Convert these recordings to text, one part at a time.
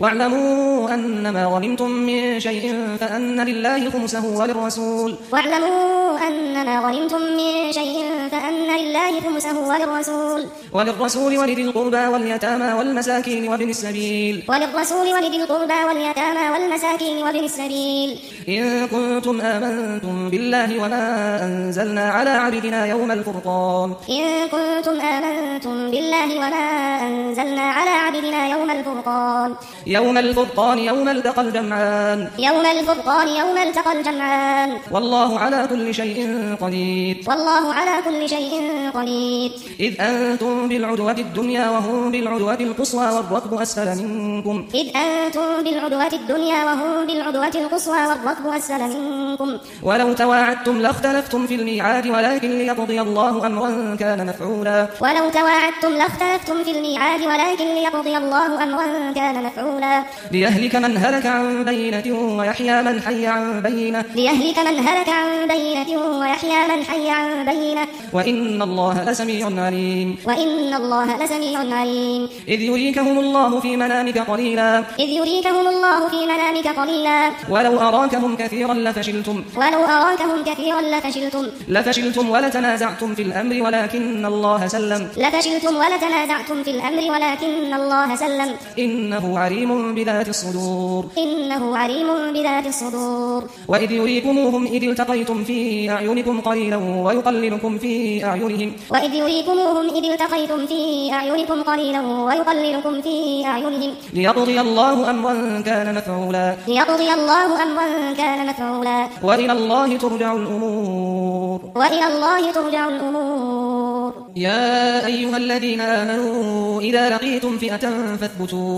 واعلموا أنما غنمتم من شيء فأن لله خمسه وللرسول ولذي القربى واليتامى والمساكين وابن السبيل إن كنتم آمنتم بالله وما أنزلنا على عبدنا يوم الفرقان يوم التقى الجمعان والله على كل شيء قدير إذ أنتم بالعدوة الدنيا وهم بالعدوة القصوى والركب أسفل منكم ولو تواعدتم لاختلفتم في الميعاد ولكن ليقضي الله أمرا كان مفعولا ليهلك من هلك عن بينة ويحيى من حي عن بينة وإن الله لسميع عليم إذ يريكهم الله في منامك قليلا ولو أراكهم كثيرا لفشلتم ولتنازعتم في الأمر ولكن الله سلم إنه عليم بذات الصدور وإذ يريكموهم إذ التقيتم في أعينكم قليلا ويقللكم في أعينهم ليقضي الله أمرا كان مفعولا وإلى الله ترجع الأمور يا أيها الذين آمنوا إذا لقيتم فئة فاثبتوا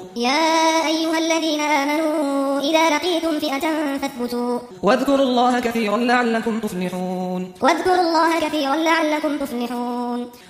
واذكروا الله كثيرا لعلكم تفلحون